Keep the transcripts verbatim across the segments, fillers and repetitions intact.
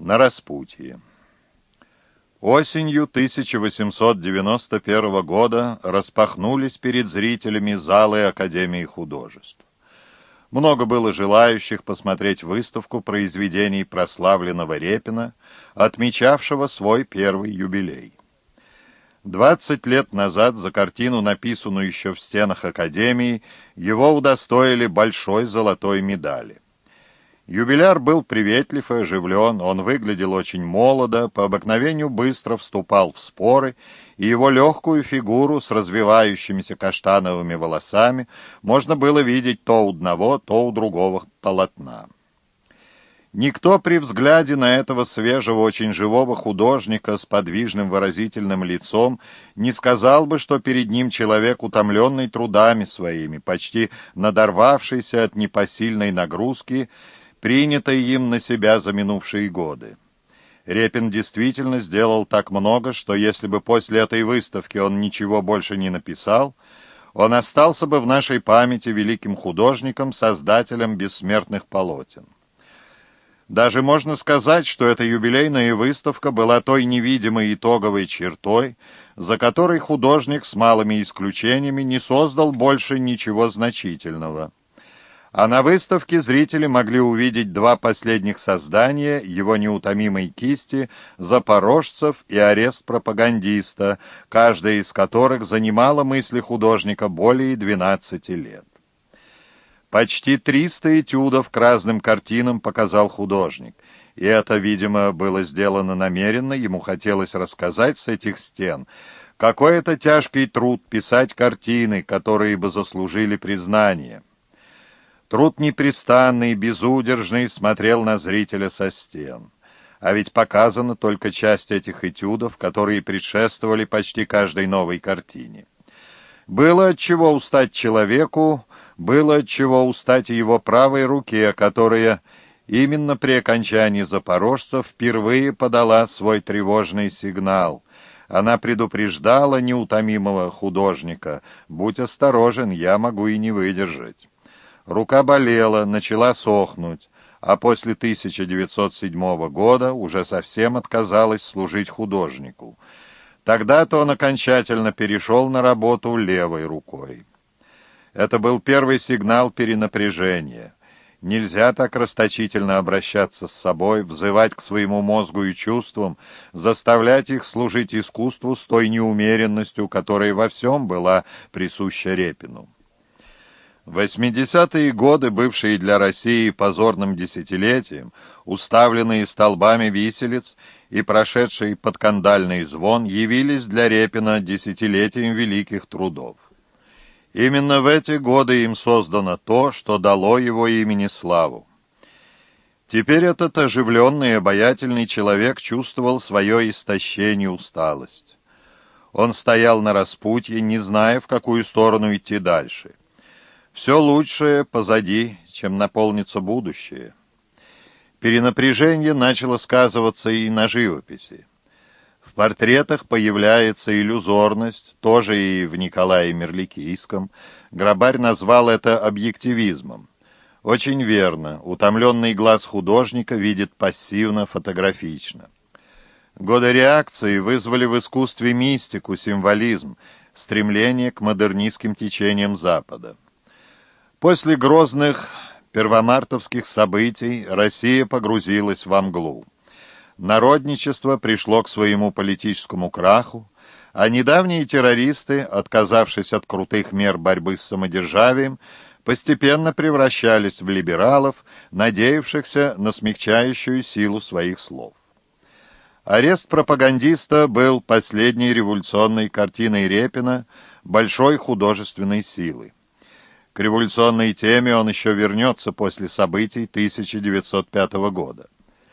На распутье. Осенью тысяча восемьсот девяносто первого года распахнулись перед зрителями залы Академии художеств. Много было желающих посмотреть выставку произведений прославленного Репина, отмечавшего свой первый юбилей. Двадцать лет назад за картину, написанную еще в стенах Академии, его удостоили большой золотой медали. Юбиляр был приветлив и оживлен, он выглядел очень молодо, по обыкновению быстро вступал в споры, и его легкую фигуру с развивающимися каштановыми волосами можно было видеть то у одного, то у другого полотна. Никто при взгляде на этого свежего, очень живого художника с подвижным выразительным лицом не сказал бы, что перед ним человек, утомленный трудами своими, почти надорвавшийся от непосильной нагрузки, принятой им на себя за минувшие годы. Репин действительно сделал так много, что если бы после этой выставки он ничего больше не написал, он остался бы в нашей памяти великим художником, создателем бессмертных полотен. Даже можно сказать, что эта юбилейная выставка была той невидимой итоговой чертой, за которой художник с малыми исключениями не создал больше ничего значительного. А на выставке зрители могли увидеть два последних создания его неутомимой кисти «Запорожцев» и «Арест пропагандиста», каждая из которых занимала мысли художника более двенадцати лет. Почти триста этюдов к разным картинам показал художник, и это, видимо, было сделано намеренно, ему хотелось рассказать с этих стен, какой это тяжкий труд писать картины, которые бы заслужили признание. Труд непрестанный, безудержный смотрел на зрителя со стен. А ведь показана только часть этих этюдов, которые предшествовали почти каждой новой картине. Было от чего устать человеку, было от чего устать и его правой руке, которая именно при окончании «Запорожцев» впервые подала свой тревожный сигнал. Она предупреждала неутомимого художника: «Будь осторожен, я могу и не выдержать». Рука болела, начала сохнуть, а после тысяча девятьсот седьмого года уже совсем отказалась служить художнику. Тогда-то он окончательно перешел на работу левой рукой. Это был первый сигнал перенапряжения. Нельзя так расточительно обращаться с собой, взывать к своему мозгу и чувствам, заставлять их служить искусству с той неумеренностью, которая во всем была присуща Репину. восьмидесятые годы, бывшие для России позорным десятилетием, уставленные столбами виселиц и прошедший подкандальный звон, явились для Репина десятилетием великих трудов. Именно в эти годы им создано то, что дало его имени славу. Теперь этот оживленный и обаятельный человек чувствовал свое истощение и усталость. Он стоял на распутье, не зная, в какую сторону идти дальше. Все лучшее позади, чем наполнится будущее. Перенапряжение начало сказываться и на живописи. В портретах появляется иллюзорность, тоже и в Николае Мерликийском. Грабарь назвал это объективизмом. Очень верно, утомленный глаз художника видит пассивно-фотографично. Годы реакции вызвали в искусстве мистику, символизм, стремление к модернистским течениям Запада. После грозных первомартовских событий Россия погрузилась во мглу. Народничество пришло к своему политическому краху, а недавние террористы, отказавшись от крутых мер борьбы с самодержавием, постепенно превращались в либералов, надеявшихся на смягчающую силу своих слов. «Арест пропагандиста» был последней революционной картиной Репина большой художественной силы. К революционной теме он еще вернется после событий тысяча девятьсот пятого года.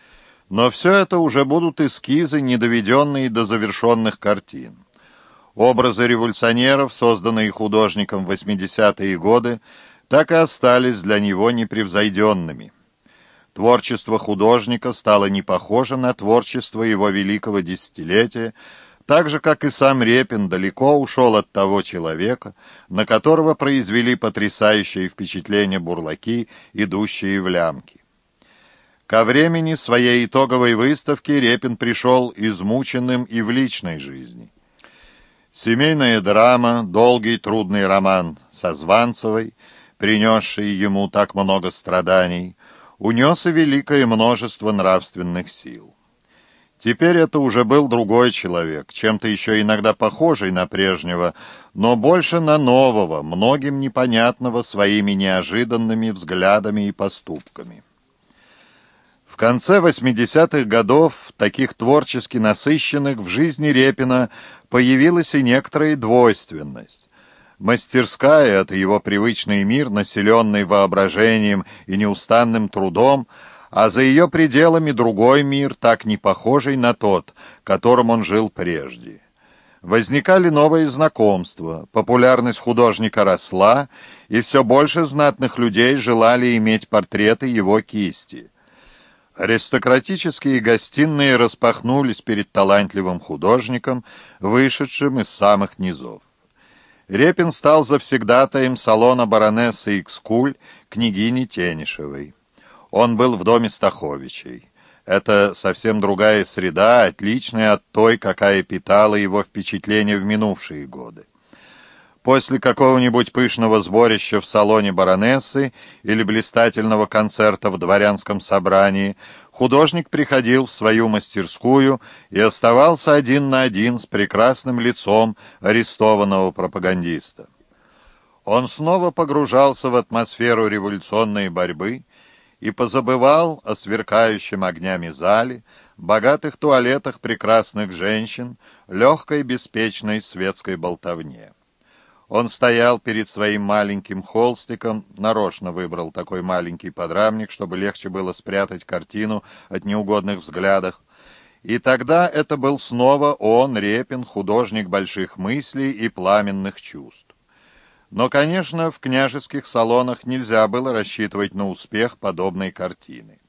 Но все это уже будут эскизы, не доведенные до завершенных картин. Образы революционеров, созданные художником в восьмидесятые годы, так и остались для него непревзойденными. Творчество художника стало не похоже на творчество его великого десятилетия, так же, как и сам Репин далеко ушел от того человека, на которого произвели потрясающее впечатление бурлаки, идущие в лямки. Ко времени своей итоговой выставки Репин пришел измученным и в личной жизни. Семейная драма, долгий трудный роман со Званцевой, принесший ему так много страданий, унес и великое множество нравственных сил. Теперь это уже был другой человек, чем-то еще иногда похожий на прежнего, но больше на нового, многим непонятного своими неожиданными взглядами и поступками. В конце восьмидесятых годов, таких творчески насыщенных, в жизни Репина появилась и некоторая двойственность. Мастерская — это его привычный мир, населенный воображением и неустанным трудом, а за ее пределами другой мир, так не похожий на тот, которым он жил прежде. Возникали новые знакомства, популярность художника росла, и все больше знатных людей желали иметь портреты его кисти. Аристократические гостиные распахнулись перед талантливым художником, вышедшим из самых низов. Репин стал завсегдатаем салона баронессы Икскуль, княгини Тенишевой. Он был в доме Стаховичей. Это совсем другая среда, отличная от той, какая питала его впечатление в минувшие годы. После какого-нибудь пышного сборища в салоне баронессы или блистательного концерта в дворянском собрании художник приходил в свою мастерскую и оставался один на один с прекрасным лицом арестованного пропагандиста. Он снова погружался в атмосферу революционной борьбы и позабывал о сверкающем огнями зале, богатых туалетах прекрасных женщин, легкой беспечной светской болтовне. Он стоял перед своим маленьким холстиком, нарочно выбрал такой маленький подрамник, чтобы легче было спрятать картину от неугодных взглядов. И тогда это был снова он, Репин, художник больших мыслей и пламенных чувств. Но, конечно, в княжеских салонах нельзя было рассчитывать на успех подобной картины.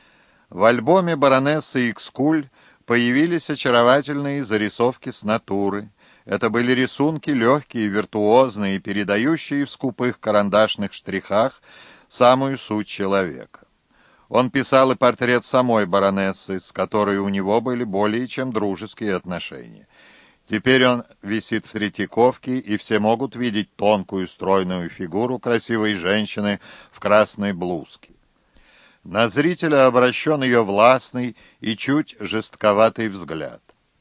В альбоме баронессы Икскуль появились очаровательные зарисовки с натуры. Это были рисунки легкие, виртуозные, передающие в скупых карандашных штрихах самую суть человека. Он писал и портрет самой баронессы, с которой у него были более чем дружеские отношения. Теперь он висит в Третьяковке, и все могут видеть тонкую стройную фигуру красивой женщины в красной блузке. На зрителя обращен ее властный и чуть жестковатый взгляд.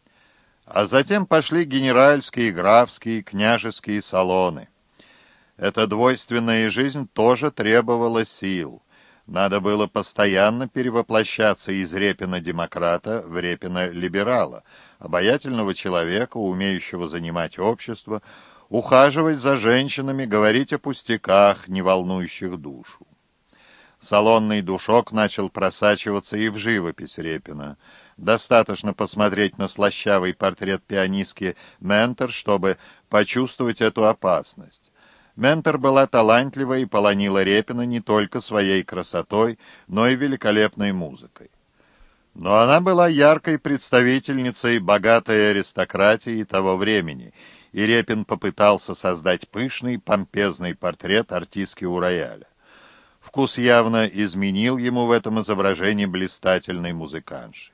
А затем пошли генеральские, графские, княжеские салоны. Эта двойственная жизнь тоже требовала сил. Надо было постоянно перевоплощаться из Репина-демократа в Репина-либерала, обаятельного человека, умеющего занимать общество, ухаживать за женщинами, говорить о пустяках, не волнующих душу. Салонный душок начал просачиваться и в живопись Репина. Достаточно посмотреть на слащавый портрет пианистки Ментер, чтобы почувствовать эту опасность. Ментер была талантлива и полонила Репина не только своей красотой, но и великолепной музыкой. Но она была яркой представительницей богатой аристократии того времени, и Репин попытался создать пышный, помпезный портрет артистки у рояля. Вкус явно изменил ему в этом изображении блистательной музыкантши.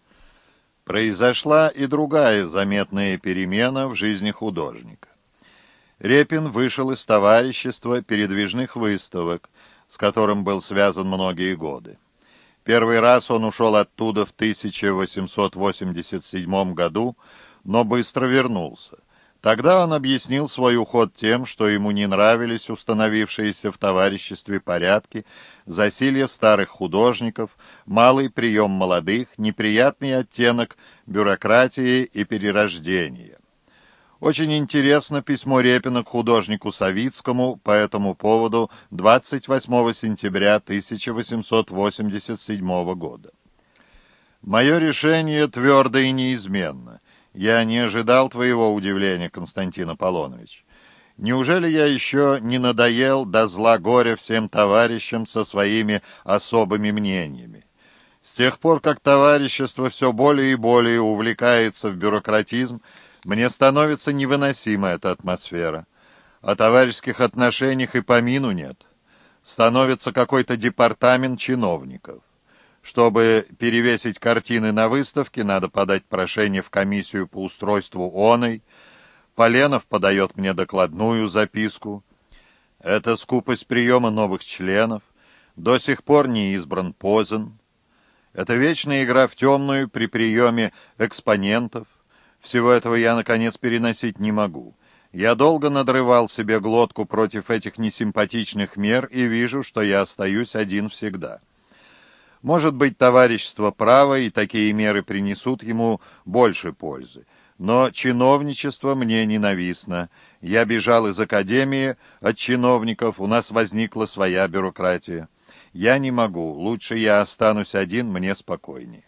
Произошла и другая заметная перемена в жизни художника. Репин вышел из товарищества передвижных выставок, с которым был связан многие годы. Первый раз он ушел оттуда в тысяча восемьсот восемьдесят седьмом году, но быстро вернулся. Тогда он объяснил свой уход тем, что ему не нравились установившиеся в товариществе порядки, засилье старых художников, малый прием молодых, неприятный оттенок бюрократии и перерождения. Очень интересно письмо Репина к художнику Савицкому по этому поводу двадцать восьмого сентября тысяча восемьсот восемьдесят седьмого года. «Мое решение твердо и неизменно. Я не ожидал твоего удивления, Константин Аполлонович. Неужели я еще не надоел до зла горя всем товарищам со своими особыми мнениями? С тех пор, как товарищество все более и более увлекается в бюрократизм, мне становится невыносима эта атмосфера. О товарищеских отношениях и помину нет. Становится какой-то департамент чиновников. Чтобы перевесить картины на выставке, надо подать прошение в комиссию по устройству оной. Поленов подает мне докладную записку. Это скупость приема новых членов. До сих пор не избран Позен. Это вечная игра в темную при приеме экспонентов. Всего этого я, наконец, переносить не могу. Я долго надрывал себе глотку против этих несимпатичных мер и вижу, что я остаюсь один всегда. Может быть, товарищество право, и такие меры принесут ему больше пользы. Но чиновничество мне ненавистно. Я бежал из академии от чиновников, у нас возникла своя бюрократия. Я не могу, лучше я останусь один, мне спокойнее.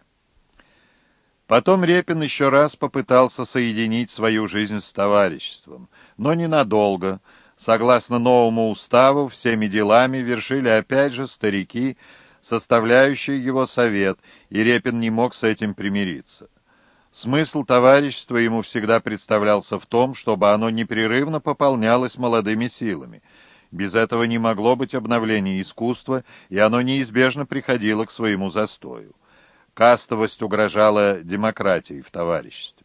Потом Репин еще раз попытался соединить свою жизнь с товариществом, но ненадолго. Согласно новому уставу, всеми делами вершили опять же старики, составляющие его совет, и Репин не мог с этим примириться. Смысл товарищества ему всегда представлялся в том, чтобы оно непрерывно пополнялось молодыми силами. Без этого не могло быть обновления искусства, и оно неизбежно приходило к своему застою. Кастовость угрожала демократии в товариществе.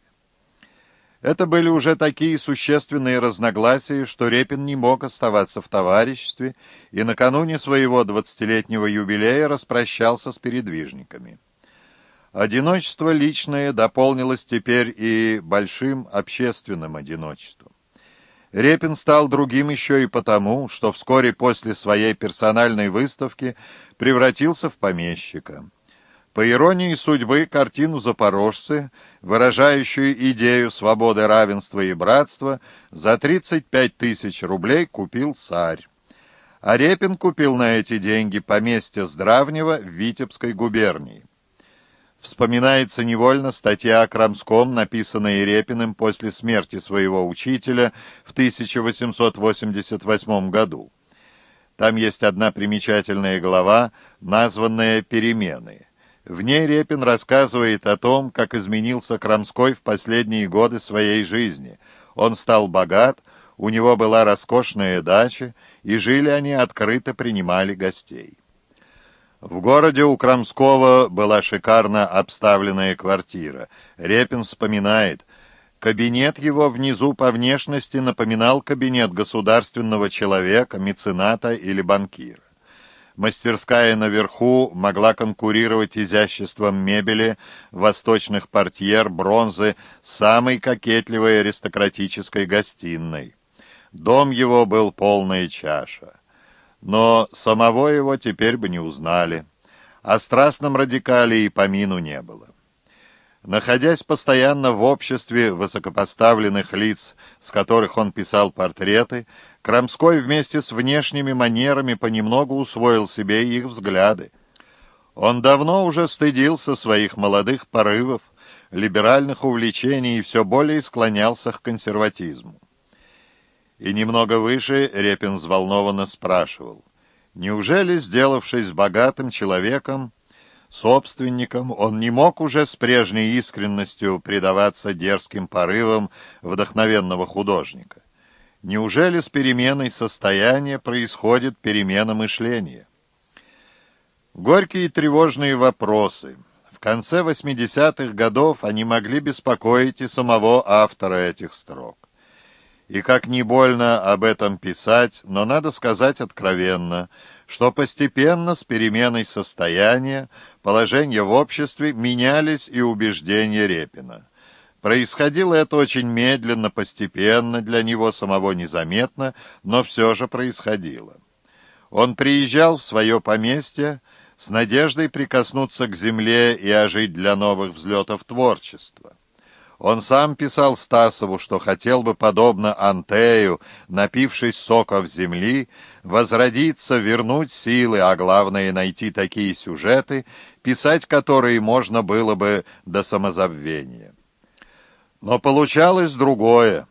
Это были уже такие существенные разногласия, что Репин не мог оставаться в товариществе и накануне своего двадцатилетнего юбилея распрощался с передвижниками. Одиночество личное дополнилось теперь и большим общественным одиночеством. Репин стал другим еще и потому, что вскоре после своей персональной выставки превратился в помещика. По иронии судьбы, картину «Запорожцы», выражающую идею свободы, равенства и братства, за тридцать пять тысяч рублей купил царь. А Репин купил на эти деньги поместье Здравнева в Витебской губернии. Вспоминается невольно статья о Крамском, написанная Репиным после смерти своего учителя в тысяча восемьсот восемьдесят восьмом году. Там есть одна примечательная глава, названная «Перемены». В ней Репин рассказывает о том, как изменился Крамской в последние годы своей жизни. Он стал богат, у него была роскошная дача, и жили они открыто, принимали гостей. В городе у Крамского была шикарно обставленная квартира. Репин вспоминает, кабинет его внизу по внешности напоминал кабинет государственного человека, мецената или банкира. Мастерская наверху могла конкурировать изяществом мебели, восточных портьер, бронзы, самой кокетливой аристократической гостиной. Дом его был полная чаша. Но самого его теперь бы не узнали. О страстном радикале и помину не было. Находясь постоянно в обществе высокопоставленных лиц, с которых он писал портреты, Крамской вместе с внешними манерами понемногу усвоил себе их взгляды. Он давно уже стыдился своих молодых порывов, либеральных увлечений и все более склонялся к консерватизму. И немного выше Репин взволнованно спрашивал, неужели, сделавшись богатым человеком, собственником, он не мог уже с прежней искренностью предаваться дерзким порывам вдохновенного художника? Неужели с переменой состояния происходит перемена мышления? Горькие и тревожные вопросы. В конце восьмидесятых годов они могли беспокоить и самого автора этих строк. И как ни больно об этом писать, но надо сказать откровенно, что постепенно с переменой состояния, положения в обществе менялись и убеждения Репина. Происходило это очень медленно, постепенно, для него самого незаметно, но все же происходило. Он приезжал в свое поместье с надеждой прикоснуться к земле и ожить для новых взлетов творчества. Он сам писал Стасову, что хотел бы, подобно Антею, напившись соков земли, возродиться, вернуть силы, а главное найти такие сюжеты, писать которые можно было бы до самозабвения. Но получалось другое.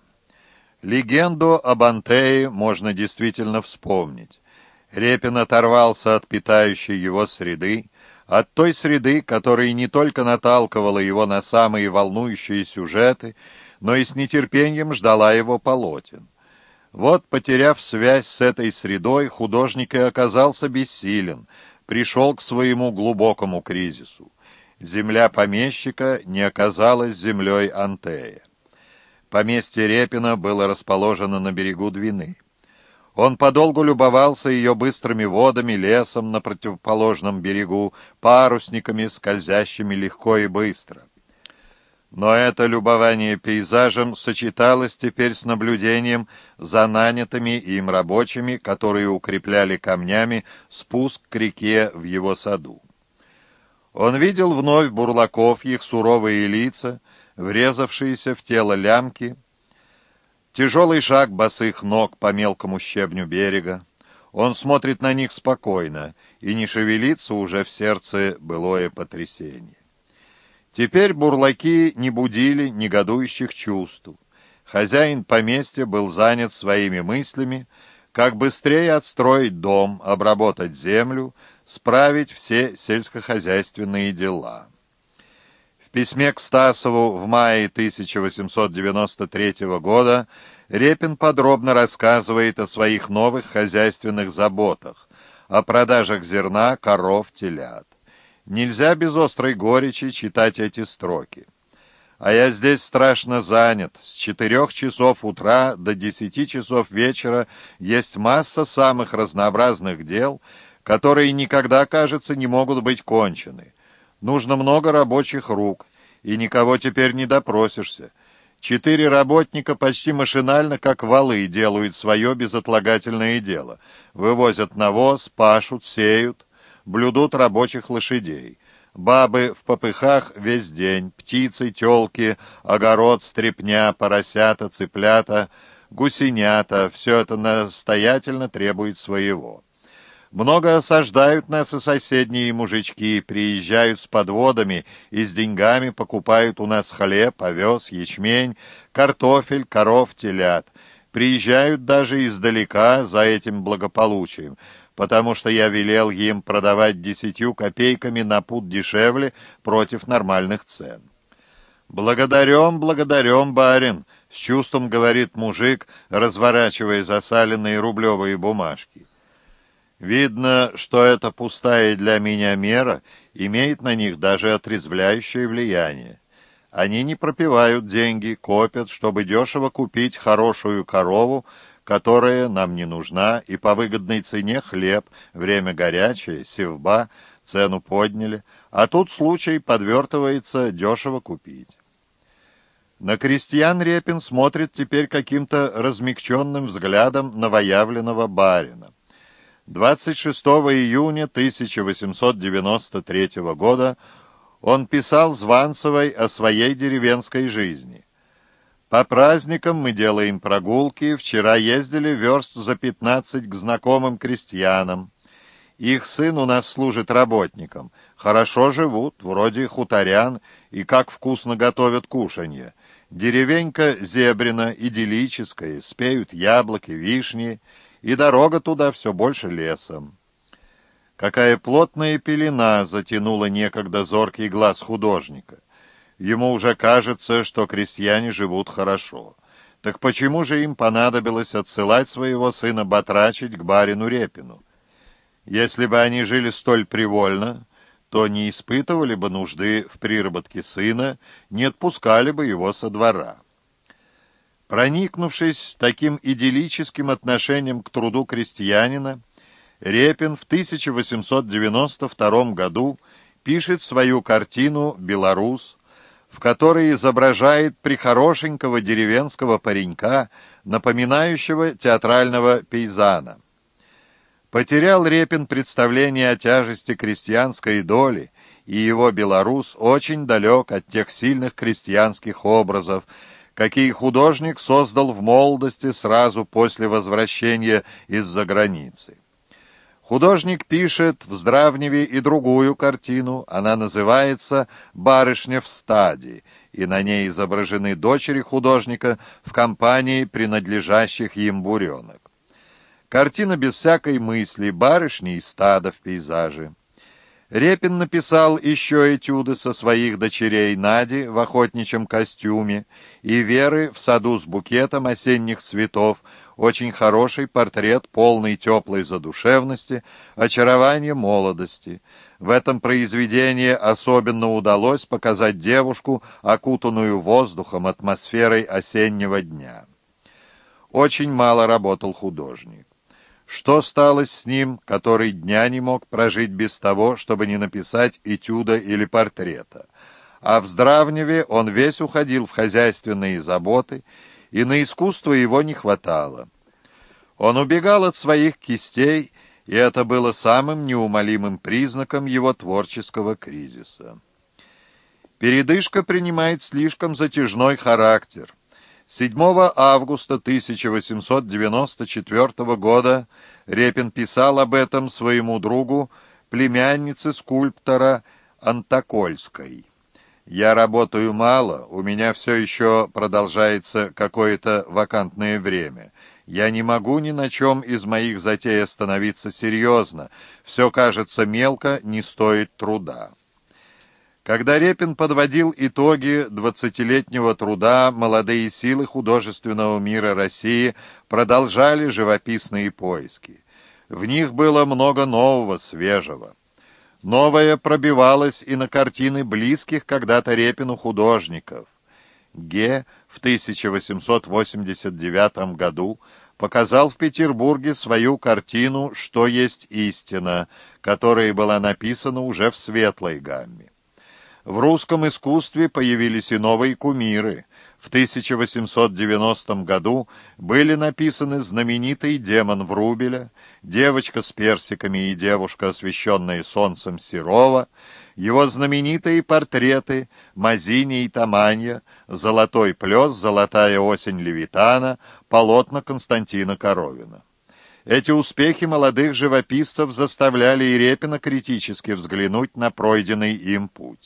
Легенду об Антее можно действительно вспомнить. Репин оторвался от питающей его среды, от той среды, которая не только наталкивала его на самые волнующие сюжеты, но и с нетерпением ждала его полотен. Вот, потеряв связь с этой средой, художник и оказался бессилен. пришел к своему глубокому кризису. Земля помещика не оказалась землей Антея. Поместье Репина было расположено на берегу Двины. Он подолгу любовался ее быстрыми водами, лесом на противоположном берегу, парусниками, скользящими легко и быстро. Но это любование пейзажем сочеталось теперь с наблюдением за нанятыми им рабочими, которые укрепляли камнями спуск к реке в его саду. Он видел вновь бурлаков, их суровые лица, врезавшиеся в тело лямки, тяжелый шаг босых ног по мелкому щебню берега. Он смотрит на них спокойно, и не шевелится уже в сердце былое потрясение. Теперь бурлаки не будили негодующих чувств. Хозяин поместья был занят своими мыслями, как быстрее отстроить дом, обработать землю, справить все сельскохозяйственные дела. В письме к Стасову в мае тысяча восемьсот девяносто третьего года Репин подробно рассказывает о своих новых хозяйственных заботах, о продажах зерна, коров, телят. Нельзя без острой горечи читать эти строки. А я здесь страшно занят. С четырех часов утра до десяти часов вечера есть масса самых разнообразных дел, которые никогда, кажется, не могут быть кончены. Нужно много рабочих рук, и никого теперь не допросишься. Четыре работника почти машинально, как валы, делают свое безотлагательное дело. Вывозят навоз, пашут, сеют, блюдут рабочих лошадей. Бабы в попыхах весь день, птицы, телки, огород, стрепня, поросята, цыплята, гусенята — все это настоятельно требует своего. Много осаждают нас и соседние мужички, приезжают с подводами и с деньгами покупают у нас хлеб, овес, ячмень, картофель, коров, телят. Приезжают даже издалека за этим благополучием, потому что я велел им продавать десятью копейками на пуд дешевле против нормальных цен. «Благодарем, благодарем, барин», — с чувством говорит мужик, разворачивая засаленные рублевые бумажки. Видно, что эта пустая для меня мера имеет на них даже отрезвляющее влияние. Они не пропивают деньги, копят, чтобы дешево купить хорошую корову, которая нам не нужна, и по выгодной цене хлеб, время горячее, севба, цену подняли, а тут случай подвертывается дешево купить. На крестьян Репин смотрит теперь каким-то размягченным взглядом новоявленного барина. двадцать шестого июня тысяча восемьсот девяносто третьего года он писал Званцевой о своей деревенской жизни. «По праздникам мы делаем прогулки, вчера ездили верст за пятнадцать к знакомым крестьянам. Их сын у нас служит работником, хорошо живут, вроде хуторян, и как вкусно готовят кушанье. Деревенька Зебрина, идиллическая, спеют яблоки, вишни, и дорога туда все больше лесом». Какая плотная пелена затянула некогда зоркий глаз художника. Ему уже кажется, что крестьяне живут хорошо. Так почему же им понадобилось отсылать своего сына батрачить к барину Репину? Если бы они жили столь привольно, то не испытывали бы нужды в приработке сына, не отпускали бы его со двора. Проникнувшись таким идиллическим отношением к труду крестьянина, Репин в тысяча восемьсот девяносто втором году пишет свою картину «Белорус», в которой изображает прихорошенького деревенского паренька, напоминающего театрального пейзана. Потерял Репин представление о тяжести крестьянской доли, и его «Белорус» очень далек от тех сильных крестьянских образов, какие художник создал в молодости сразу после возвращения из-за границы. Художник пишет в Здравневе и другую картину, она называется «Барышня в стаде», и на ней изображены дочери художника в компании принадлежащих им буренок. Картина без всякой мысли, барышни и стада в пейзаже. Репин написал еще этюды со своих дочерей Нади в охотничьем костюме и Веры в саду с букетом осенних цветов, очень хороший портрет полной теплой задушевности, очарования молодости. В этом произведении особенно удалось показать девушку, окутанную воздухом, атмосферой осеннего дня. Очень мало работал художник. Что стало с ним, который дня не мог прожить без того, чтобы не написать этюда или портрета? А в Здравневе он весь уходил в хозяйственные заботы, и на искусство его не хватало. Он убегал от своих кистей, и это было самым неумолимым признаком его творческого кризиса. Передышка принимает слишком затяжной характер. седьмого августа тысяча восемьсот девяносто четвёртого года Репин писал об этом своему другу, племяннице скульптора Антокольской. «Я работаю мало, у меня все еще продолжается какое-то вакантное время. Я не могу ни на чем из моих затей остановиться серьезно. Все кажется мелко, не стоит труда». Когда Репин подводил итоги двадцатилетнего труда, молодые силы художественного мира России продолжали живописные поиски. В них было много нового, свежего. Новое пробивалось и на картины близких когда-то Репину художников. Ге в тысяча восемьсот восемьдесят девятом году показал в Петербурге свою картину «Что есть истина», которая была написана уже в светлой гамме. В русском искусстве появились и новые кумиры. В тысяча восемьсот девяностом году были написаны знаменитый «Демон Врубеля», «Девочка с персиками» и «Девушка, освещенная солнцем» Серова, его знаменитые портреты Мазини и Таманья, «Золотой плес», «Золотая осень» Левитана, полотна Константина Коровина. Эти успехи молодых живописцев заставляли и Репина критически взглянуть на пройденный им путь.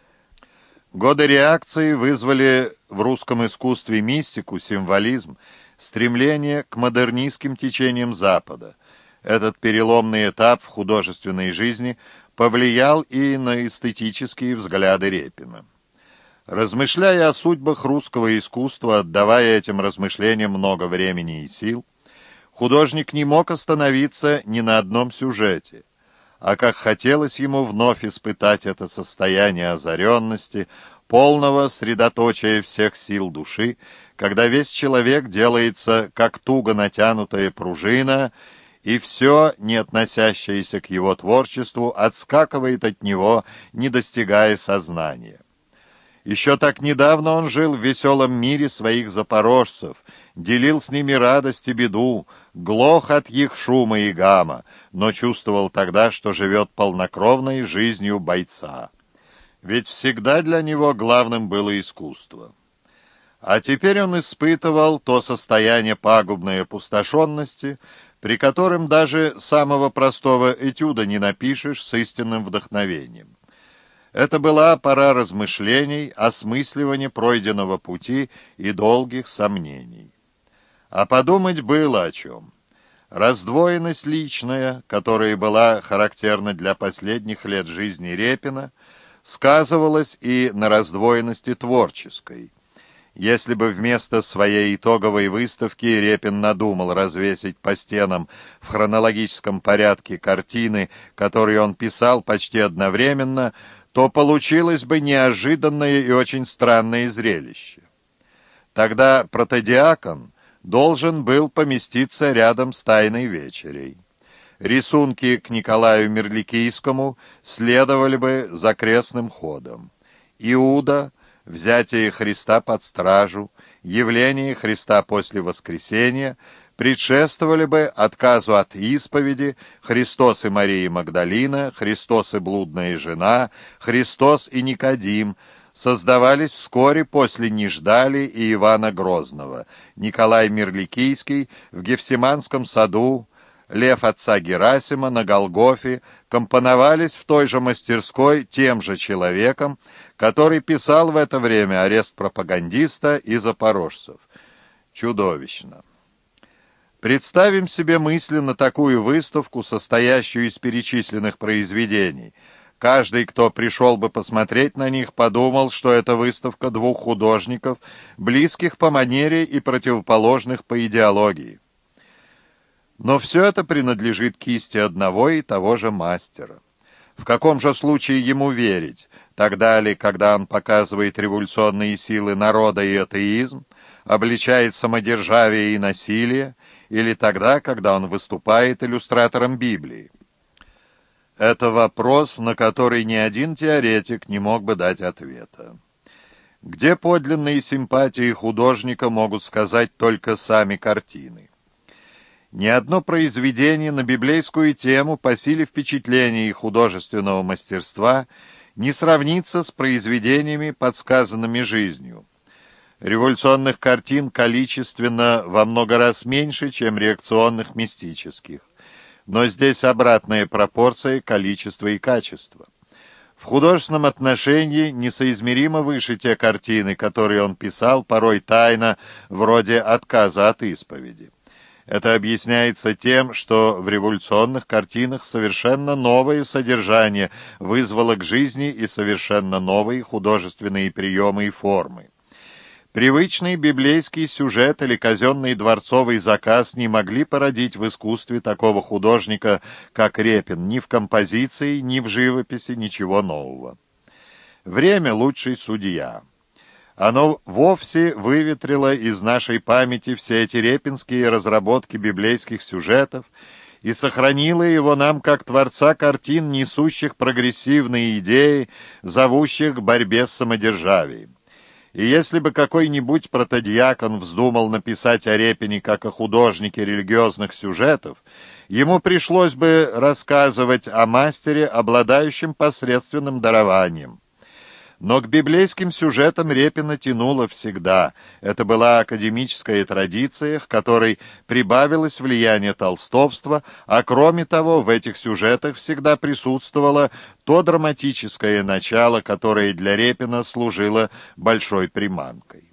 Годы реакции вызвали в русском искусстве мистику, символизм, стремление к модернистским течениям Запада. Этот переломный этап в художественной жизни повлиял и на эстетические взгляды Репина. Размышляя о судьбах русского искусства, отдавая этим размышлениям много времени и сил, художник не мог остановиться ни на одном сюжете. А как хотелось ему вновь испытать это состояние озаренности, полного средоточия всех сил души, когда весь человек делается как туго натянутая пружина, и все, не относящееся к его творчеству, отскакивает от него, не достигая сознания. Еще так недавно он жил в веселом мире своих запорожцев, делил с ними радость и беду, глох от их шума и гамма, но чувствовал тогда, что живет полнокровной жизнью бойца. Ведь всегда для него главным было искусство. А теперь он испытывал то состояние пагубной опустошенности, при котором даже самого простого этюда не напишешь с истинным вдохновением. Это была пора размышлений, осмысливания пройденного пути и долгих сомнений. А подумать было о чем. Раздвоенность личная, которая была характерна для последних лет жизни Репина, сказывалась и на раздвоенности творческой. Если бы вместо своей итоговой выставки Репин надумал развесить по стенам в хронологическом порядке картины, которые он писал почти одновременно, то получилось бы неожиданное и очень странное зрелище. Тогда протодиакон должен был поместиться рядом с Тайной вечерей. Рисунки к Николаю Мерликийскому следовали бы за крестным ходом. Иуда, взятие Христа под стражу, явление Христа после воскресения предшествовали бы отказу от исповеди, Христос и Мария Магдалина, Христос и блудная жена, Христос и Никодим, создавались вскоре после Неждали и Ивана Грозного, Николай Мерликийский в Гефсиманском саду, Лев отца Герасима на Голгофе компоновались в той же мастерской тем же человеком, который писал в это время «Арест пропагандиста» и «Запорожцев». Чудовищно. Представим себе мысленно такую выставку, состоящую из перечисленных произведений. Каждый, кто пришел бы посмотреть на них, подумал, что это выставка двух художников, близких по манере и противоположных по идеологии. Но все это принадлежит кисти одного и того же мастера. В каком же случае ему верить? Тогда ли, когда он показывает революционные силы народа и атеизм, обличает самодержавие и насилие, или тогда, когда он выступает иллюстратором Библии? Это вопрос, на который ни один теоретик не мог бы дать ответа. Где подлинные симпатии художника, могут сказать только сами картины. Ни одно произведение на библейскую тему по силе впечатления и художественного мастерства не сравнится с произведениями, подсказанными жизнью. Революционных картин количественно во много раз меньше, чем реакционных мистических. Но здесь обратная пропорция количества и качества. В художественном отношении несоизмеримо выше те картины, которые он писал, порой тайно, вроде «Отказа от исповеди». Это объясняется тем, что в революционных картинах совершенно новое содержание вызвало к жизни и совершенно новые художественные приемы и формы. Привычный библейский сюжет или казенный дворцовый заказ не могли породить в искусстве такого художника, как Репин, ни в композиции, ни в живописи ничего нового. Время — лучший судья. Оно вовсе выветрило из нашей памяти все эти репинские разработки библейских сюжетов и сохранило его нам как творца картин, несущих прогрессивные идеи, зовущих к борьбе с самодержавием. И если бы какой-нибудь протодиакон вздумал написать о Репине как о художнике религиозных сюжетов, ему пришлось бы рассказывать о мастере, обладающем посредственным дарованием. Но к библейским сюжетам Репина тянуло всегда. Это была академическая традиция, к которой прибавилось влияние толстовства, а кроме того, в этих сюжетах всегда присутствовало то драматическое начало, которое для Репина служило большой приманкой.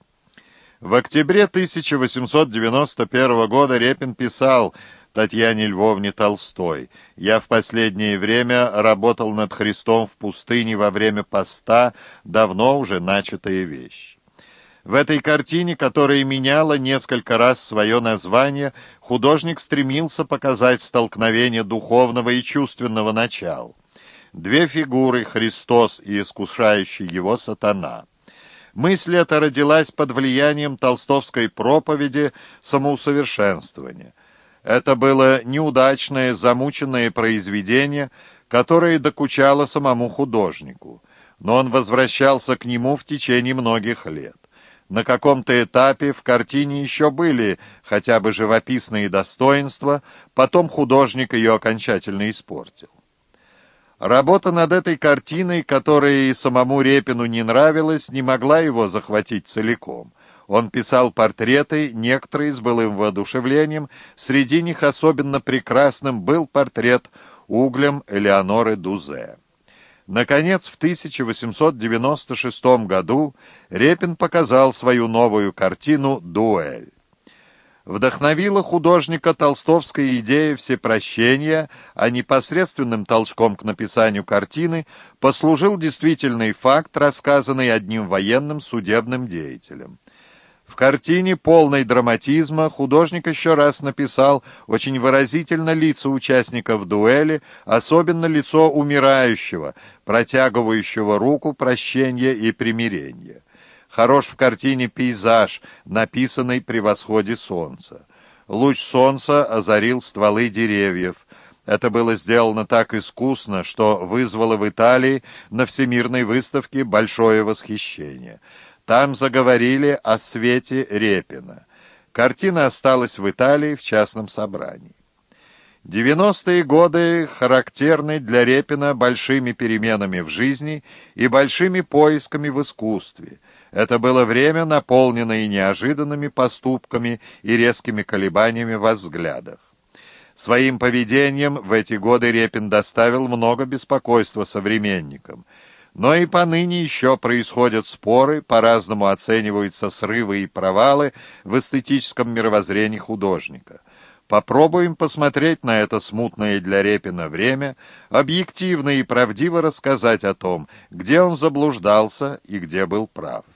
В октябре тысяча восемьсот девяносто первого года Репин писал Татьяне Львовне Толстой: «Я в последнее время работал над Христом в пустыне во время поста, давно уже начатая вещь». В этой картине, которая меняла несколько раз свое название, художник стремился показать столкновение духовного и чувственного начал. Две фигуры — Христос и искушающий его сатана. Мысль эта родилась под влиянием толстовской проповеди самоусовершенствования. Это было неудачное, замученное произведение, которое докучало самому художнику, но он возвращался к нему в течение многих лет. На каком-то этапе в картине еще были хотя бы живописные достоинства, потом художник ее окончательно испортил. Работа над этой картиной, которая и самому Репину не нравилась, не могла его захватить целиком. Он писал портреты, некоторые с былым воодушевлением, среди них особенно прекрасным был портрет углем Элеоноры Дузе. Наконец, в тысяча восемьсот девяносто шестом году Репин показал свою новую картину «Дуэль». Вдохновила художника толстовская идея всепрощения, а непосредственным толчком к написанию картины послужил действительный факт, рассказанный одним военным судебным деятелем. В картине, полной драматизма, художник еще раз написал очень выразительно лица участников дуэли, особенно лицо умирающего, протягивающего руку прощения и примирения. Хорош в картине пейзаж, написанный при восходе солнца. Луч солнца озарил стволы деревьев. Это было сделано так искусно, что вызвало в Италии на Всемирной выставке большое восхищение. Там заговорили о свете Репина. Картина осталась в Италии в частном собрании. девяностые годы характерны для Репина большими переменами в жизни и большими поисками в искусстве. Это было время, наполненное неожиданными поступками и резкими колебаниями во взглядах. Своим поведением в эти годы Репин доставил много беспокойства современникам. Но и поныне еще происходят споры, по-разному оцениваются срывы и провалы в эстетическом мировоззрении художника. Попробуем посмотреть на это смутное для Репина время, объективно и правдиво рассказать о том, где он заблуждался и где был прав.